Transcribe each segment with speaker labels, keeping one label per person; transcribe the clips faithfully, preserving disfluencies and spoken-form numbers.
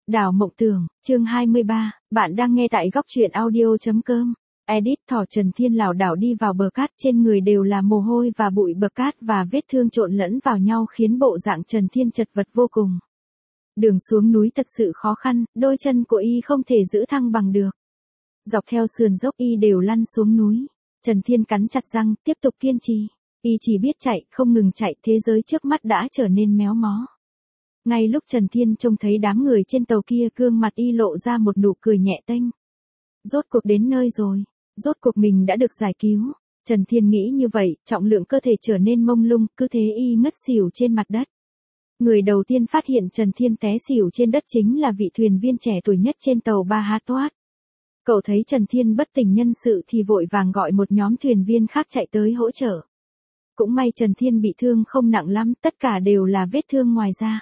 Speaker 1: Đảo Mộng Tưởng, chương hai mươi ba, bạn đang nghe tại góc truyện audio.com. Edit thỏ Trần Thiên lảo đảo đi vào bờ cát, trên người đều là mồ hôi và bụi bờ cát và vết thương trộn lẫn vào nhau khiến bộ dạng Trần Thiên chật vật vô cùng. Đường xuống núi thật sự khó khăn, đôi chân của y không thể giữ thăng bằng được. Dọc theo sườn dốc y đều lăn xuống núi. Trần Thiên cắn chặt răng, tiếp tục kiên trì. Y chỉ biết chạy, không ngừng chạy, thế giới trước mắt đã trở nên méo mó. Ngay lúc Trần Thiên trông thấy đám người trên tàu kia, gương mặt y lộ ra một nụ cười nhẹ tênh. Rốt cuộc đến nơi rồi, rốt cuộc mình đã được giải cứu. Trần Thiên nghĩ như vậy, trọng lượng cơ thể trở nên mông lung, cứ thế y ngất xỉu trên mặt đất. Người đầu tiên phát hiện Trần Thiên té xỉu trên đất chính là vị thuyền viên trẻ tuổi nhất trên tàu Bahatot. Cậu thấy Trần Thiên bất tỉnh nhân sự thì vội vàng gọi một nhóm thuyền viên khác chạy tới hỗ trợ. Cũng may Trần Thiên bị thương không nặng lắm, tất cả đều là vết thương ngoài da.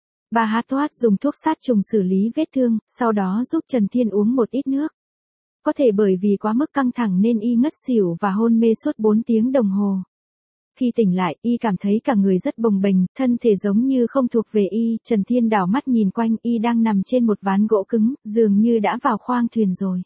Speaker 1: Bahatot dùng thuốc sát trùng xử lý vết thương, sau đó giúp Trần Thiên uống một ít nước. Có thể bởi vì quá mức căng thẳng nên y ngất xỉu và hôn mê suốt bốn tiếng đồng hồ. Khi tỉnh lại, y cảm thấy cả người rất bồng bềnh, thân thể giống như không thuộc về y. Trần Thiên đảo mắt nhìn quanh, y đang nằm trên một ván gỗ cứng, dường như đã vào khoang thuyền rồi.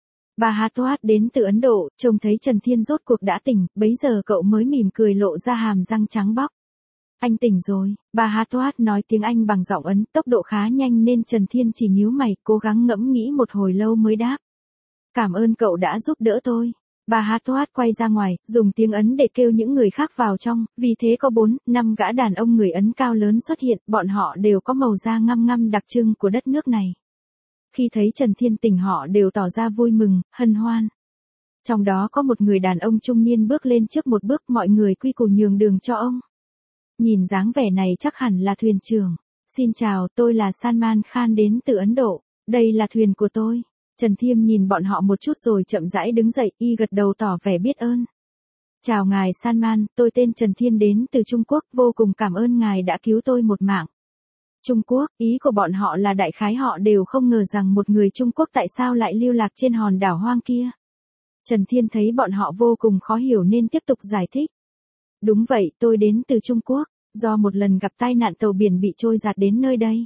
Speaker 1: Bahatot đến từ Ấn Độ, trông thấy Trần Thiên rốt cuộc đã tỉnh, bấy giờ cậu mới mỉm cười lộ ra hàm răng trắng bóc. Anh tỉnh rồi, Bahatot nói tiếng Anh bằng giọng Ấn, tốc độ khá nhanh nên Trần Thiên chỉ nhíu mày, cố gắng ngẫm nghĩ một hồi lâu mới đáp. Cảm ơn cậu đã giúp đỡ tôi. Bahatot quay ra ngoài, dùng tiếng Ấn để kêu những người khác vào trong, vì thế có bốn, năm gã đàn ông người Ấn cao lớn xuất hiện, bọn họ đều có màu da ngăm ngăm đặc trưng của đất nước này. Khi thấy Trần Thiên tỉnh họ đều tỏ ra vui mừng, hân hoan. Trong đó có một người đàn ông trung niên bước lên trước một bước, mọi người quy củ nhường đường cho ông. Nhìn dáng vẻ này chắc hẳn là thuyền trưởng. Xin chào, tôi là Salman Khan đến từ Ấn Độ, đây là thuyền của tôi. Trần Thiên nhìn bọn họ một chút rồi chậm rãi đứng dậy, y gật đầu tỏ vẻ biết ơn. Chào ngài Salman, tôi tên Trần Thiên đến từ Trung Quốc, vô cùng cảm ơn ngài đã cứu tôi một mạng. Trung Quốc, ý của bọn họ là đại khái họ đều không ngờ rằng một người Trung Quốc tại sao lại lưu lạc trên hòn đảo hoang kia. Trần Thiên thấy bọn họ vô cùng khó hiểu nên tiếp tục giải thích. Đúng vậy, tôi đến từ Trung Quốc, do một lần gặp tai nạn tàu biển bị trôi giạt đến nơi đây.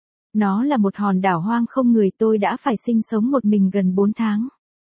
Speaker 1: Nó là một hòn đảo hoang không người, tôi đã phải sinh sống một mình gần bốn tháng.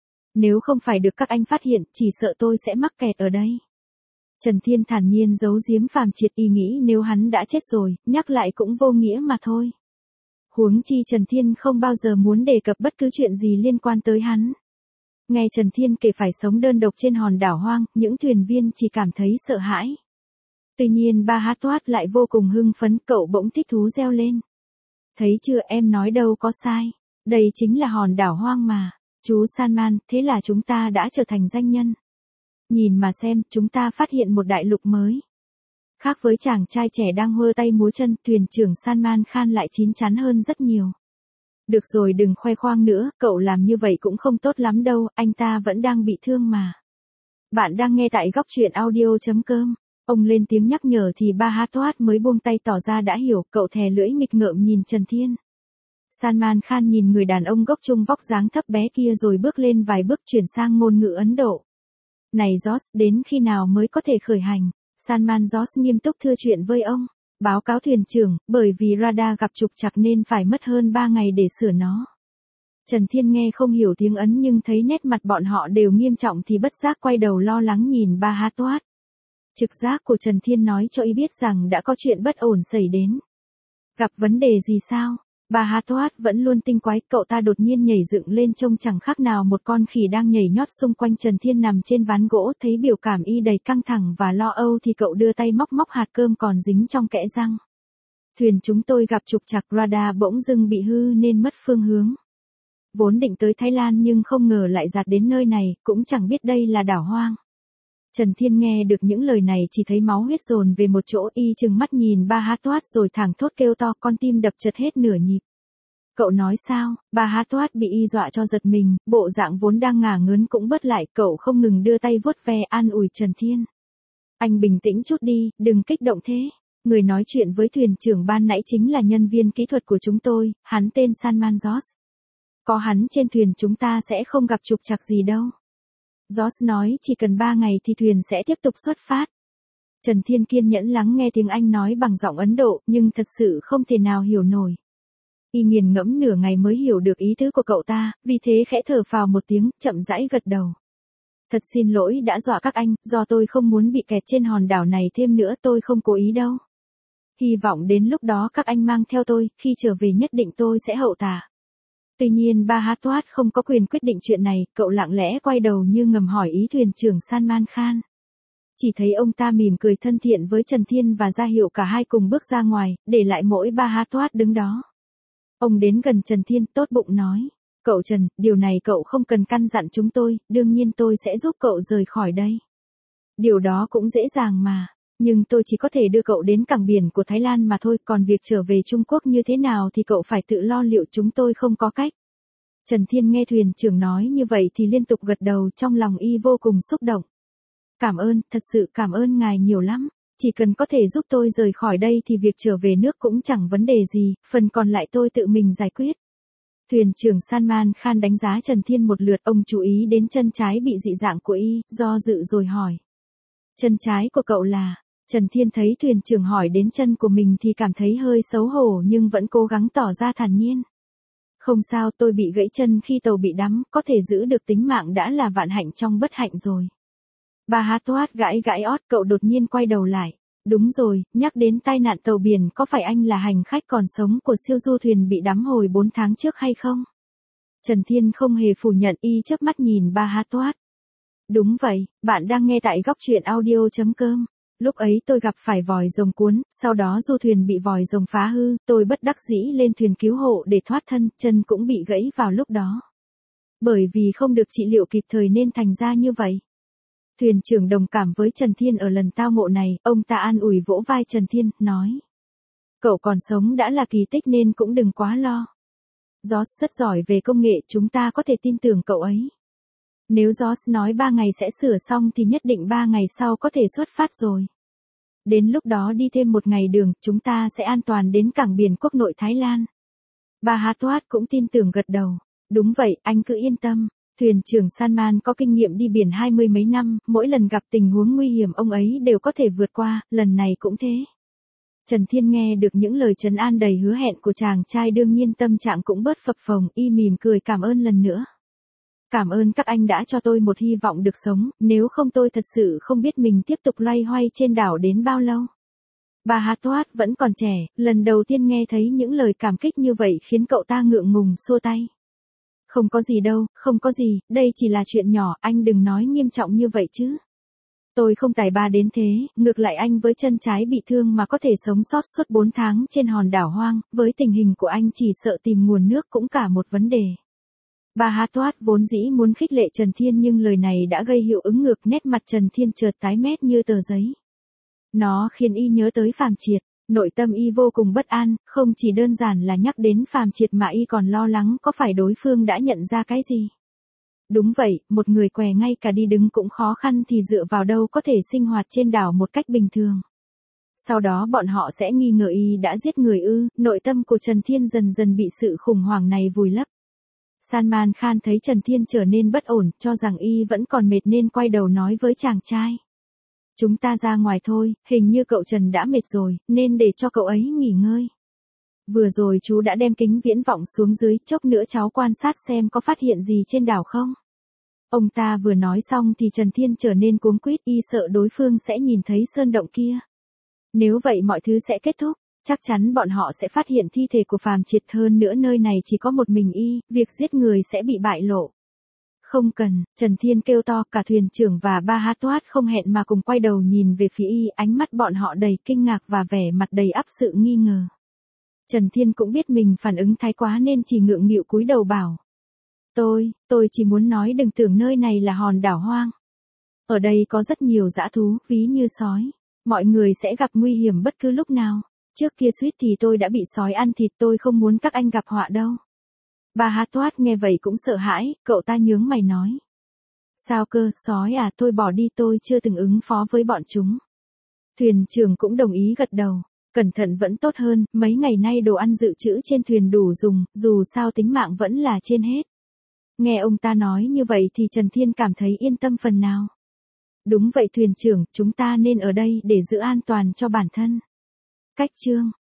Speaker 1: Nếu không phải được các anh phát hiện, chỉ sợ tôi sẽ mắc kẹt ở đây. Trần Thiên thản nhiên giấu giếm phàm triệt, ý nghĩ nếu hắn đã chết rồi, nhắc lại cũng vô nghĩa mà thôi. Huống chi Trần Thiên không bao giờ muốn đề cập bất cứ chuyện gì liên quan tới hắn. Nghe Trần Thiên kể phải sống đơn độc trên hòn đảo hoang, những thuyền viên chỉ cảm thấy sợ hãi. Tuy nhiên Bahatot lại vô cùng hưng phấn, cậu bỗng thích thú reo lên. Thấy chưa, em nói đâu có sai. Đây chính là hòn đảo hoang mà. Chú Salman, thế là chúng ta đã trở thành danh nhân. Nhìn mà xem, chúng ta phát hiện một đại lục mới. Khác với chàng trai trẻ đang hơ tay múa chân, thuyền trưởng Salman Khan lại chín chắn hơn rất nhiều. Được rồi, đừng khoe khoang nữa, cậu làm như vậy cũng không tốt lắm đâu, anh ta vẫn đang bị thương mà. Bạn đang nghe tại góc truyện audio.com. Ông lên tiếng nhắc nhở thì Bahatot mới buông tay tỏ ra đã hiểu, cậu thè lưỡi nghịch ngợm nhìn Trần Thiên. Salman Khan nhìn người đàn ông gốc trung vóc dáng thấp bé kia rồi bước lên vài bước chuyển sang ngôn ngữ Ấn Độ. Này Josh, đến khi nào mới có thể khởi hành? Salman Josh nghiêm túc thưa chuyện với ông. Báo cáo thuyền trưởng, bởi vì radar gặp trục trặc nên phải mất hơn ba ngày để sửa nó. Trần Thiên nghe không hiểu tiếng Ấn nhưng thấy nét mặt bọn họ đều nghiêm trọng thì bất giác quay đầu lo lắng nhìn Bahatot. Trực giác của Trần Thiên nói cho y biết rằng đã có chuyện bất ổn xảy đến. Gặp vấn đề gì sao? Bahatot vẫn luôn tinh quái, cậu ta đột nhiên nhảy dựng lên trông chẳng khác nào một con khỉ đang nhảy nhót xung quanh Trần Thiên nằm trên ván gỗ, thấy biểu cảm y đầy căng thẳng và lo âu thì cậu đưa tay móc móc hạt cơm còn dính trong kẽ răng. Thuyền chúng tôi gặp trục trặc, radar bỗng dưng bị hư nên mất phương hướng. Vốn định tới Thái Lan nhưng không ngờ lại dạt đến nơi này, cũng chẳng biết đây là đảo hoang. Trần Thiên nghe được những lời này chỉ thấy máu huyết dồn về một chỗ, y trừng mắt nhìn Bahatot rồi thẳng thốt kêu to, con tim đập chật hết nửa nhịp. Cậu nói sao? Bahatot bị y dọa cho giật mình, bộ dạng vốn đang ngả ngớn cũng bớt lại, cậu không ngừng đưa tay vuốt ve an ủi Trần Thiên. Anh bình tĩnh chút đi, đừng kích động thế. Người nói chuyện với thuyền trưởng ban nãy chính là nhân viên kỹ thuật của chúng tôi, hắn tên Salman Josh. Có hắn trên thuyền chúng ta sẽ không gặp trục trặc gì đâu. Josh nói chỉ cần ba ngày thì thuyền sẽ tiếp tục xuất phát. Trần Thiên kiên nhẫn lắng nghe tiếng Anh nói bằng giọng Ấn Độ, nhưng thật sự không thể nào hiểu nổi. Y nghiền ngẫm nửa ngày mới hiểu được ý tứ của cậu ta, vì thế khẽ thở phào một tiếng, chậm rãi gật đầu. Thật xin lỗi đã dọa các anh, do tôi không muốn bị kẹt trên hòn đảo này thêm nữa, tôi không cố ý đâu. Hy vọng đến lúc đó các anh mang theo tôi, khi trở về nhất định tôi sẽ hậu tạ. Tuy nhiên Bahator không có quyền quyết định chuyện này, cậu lặng lẽ quay đầu như ngầm hỏi ý thuyền trưởng Salman Khan. Chỉ thấy ông ta mỉm cười thân thiện với Trần Thiên và ra hiệu cả hai cùng bước ra ngoài, để lại mỗi Bahator đứng đó. Ông đến gần Trần Thiên tốt bụng nói. Cậu Trần, điều này cậu không cần căn dặn chúng tôi, đương nhiên tôi sẽ giúp cậu rời khỏi đây. Điều đó cũng dễ dàng mà, nhưng tôi chỉ có thể đưa cậu đến cảng biển của Thái Lan mà thôi, còn việc trở về Trung Quốc như thế nào thì cậu phải tự lo liệu, chúng tôi không có cách. Trần Thiên nghe thuyền trưởng nói như vậy thì liên tục gật đầu, trong lòng y vô cùng xúc động. Cảm ơn, thật sự cảm ơn ngài nhiều lắm. Chỉ cần có thể giúp tôi rời khỏi đây thì việc trở về nước cũng chẳng vấn đề gì, phần còn lại tôi tự mình giải quyết. Thuyền trưởng Salman Khan đánh giá Trần Thiên một lượt, ông chú ý đến chân trái bị dị dạng của y, do dự rồi hỏi. Chân trái của cậu là? Trần Thiên thấy thuyền trưởng hỏi đến chân của mình thì cảm thấy hơi xấu hổ nhưng vẫn cố gắng tỏ ra thản nhiên. Không sao, tôi bị gãy chân khi tàu bị đắm, có thể giữ được tính mạng đã là vạn hạnh trong bất hạnh rồi. Bahator gãi gãi ót, cậu đột nhiên quay đầu lại. Đúng rồi, nhắc đến tai nạn tàu biển, có phải anh là hành khách còn sống của siêu du thuyền bị đắm hồi bốn tháng trước hay không? Trần Thiên không hề phủ nhận, y chớp mắt nhìn Bahator. Đúng vậy, bạn đang nghe tại góc truyện audio chấm com. Lúc ấy tôi gặp phải vòi rồng cuốn, sau đó du thuyền bị vòi rồng phá hư, tôi bất đắc dĩ lên thuyền cứu hộ để thoát thân, chân cũng bị gãy vào lúc đó. Bởi vì không được trị liệu kịp thời nên thành ra như vậy. Thuyền trưởng đồng cảm với Trần Thiên ở lần tao ngộ này, ông ta an ủi vỗ vai Trần Thiên, nói. Cậu còn sống đã là kỳ tích nên cũng đừng quá lo. Josh rất giỏi về công nghệ, chúng ta có thể tin tưởng cậu ấy. Nếu Josh nói ba ngày sẽ sửa xong thì nhất định ba ngày sau có thể xuất phát rồi. Đến lúc đó đi thêm một ngày đường, chúng ta sẽ an toàn đến cảng biển quốc nội Thái Lan. Bahator cũng tin tưởng gật đầu. Đúng vậy, anh cứ yên tâm. Thuyền trưởng Salman có kinh nghiệm đi biển hai mươi mấy năm, mỗi lần gặp tình huống nguy hiểm ông ấy đều có thể vượt qua, lần này cũng thế. Trần Thiên nghe được những lời trấn an đầy hứa hẹn của chàng trai đương nhiên tâm trạng cũng bớt phập phồng, y mỉm cười cảm ơn lần nữa. Cảm ơn các anh đã cho tôi một hy vọng được sống, nếu không tôi thật sự không biết mình tiếp tục loay hoay trên đảo đến bao lâu. Bahator vẫn còn trẻ, lần đầu tiên nghe thấy những lời cảm kích như vậy khiến cậu ta ngượng ngùng xua tay. Không có gì đâu, không có gì, đây chỉ là chuyện nhỏ, anh đừng nói nghiêm trọng như vậy chứ. Tôi không tài ba đến thế, ngược lại anh với chân trái bị thương mà có thể sống sót suốt bốn tháng trên hòn đảo hoang, với tình hình của anh chỉ sợ tìm nguồn nước cũng cả một vấn đề. Bahator vốn dĩ muốn khích lệ Trần Thiên nhưng lời này đã gây hiệu ứng ngược, nét mặt Trần Thiên chợt tái mét như tờ giấy. Nó khiến y nhớ tới Phàm Triệt, nội tâm y vô cùng bất an, không chỉ đơn giản là nhắc đến Phàm Triệt mà y còn lo lắng có phải đối phương đã nhận ra cái gì. Đúng vậy, một người què ngay cả đi đứng cũng khó khăn thì dựa vào đâu có thể sinh hoạt trên đảo một cách bình thường. Sau đó bọn họ sẽ nghi ngờ y đã giết người ư, nội tâm của Trần Thiên dần dần bị sự khủng hoảng này vùi lấp. Salman Khan thấy Trần Thiên trở nên bất ổn, cho rằng y vẫn còn mệt nên quay đầu nói với chàng trai. Chúng ta ra ngoài thôi, hình như cậu Trần đã mệt rồi, nên để cho cậu ấy nghỉ ngơi. Vừa rồi chú đã đem kính viễn vọng xuống dưới, chốc nữa cháu quan sát xem có phát hiện gì trên đảo không. Ông ta vừa nói xong thì Trần Thiên trở nên cuống quýt, y sợ đối phương sẽ nhìn thấy sơn động kia. Nếu vậy mọi thứ sẽ kết thúc. Chắc chắn bọn họ sẽ phát hiện thi thể của Phàm Triệt, hơn nữa nơi này chỉ có một mình y, việc giết người sẽ bị bại lộ. Không cần, Trần Thiên kêu to, cả thuyền trưởng và Bahator không hẹn mà cùng quay đầu nhìn về phía y, ánh mắt bọn họ đầy kinh ngạc và vẻ mặt đầy ắp sự nghi ngờ. Trần Thiên cũng biết mình phản ứng thái quá nên chỉ ngượng nghịu cúi đầu bảo. Tôi, tôi chỉ muốn nói đừng tưởng nơi này là hòn đảo hoang. Ở đây có rất nhiều dã thú, ví như sói. Mọi người sẽ gặp nguy hiểm bất cứ lúc nào. Trước kia suýt thì tôi đã bị sói ăn thịt, tôi không muốn các anh gặp họa đâu. Bahator nghe vậy cũng sợ hãi, cậu ta nhướng mày nói. Sao cơ, sói à, tôi bỏ đi, tôi chưa từng ứng phó với bọn chúng. Thuyền trưởng cũng đồng ý gật đầu. Cẩn thận vẫn tốt hơn, mấy ngày nay đồ ăn dự trữ trên thuyền đủ dùng, dù sao tính mạng vẫn là trên hết. Nghe ông ta nói như vậy thì Trần Thiên cảm thấy yên tâm phần nào. Đúng vậy thuyền trưởng, chúng ta nên ở đây để giữ an toàn cho bản thân. Cách chương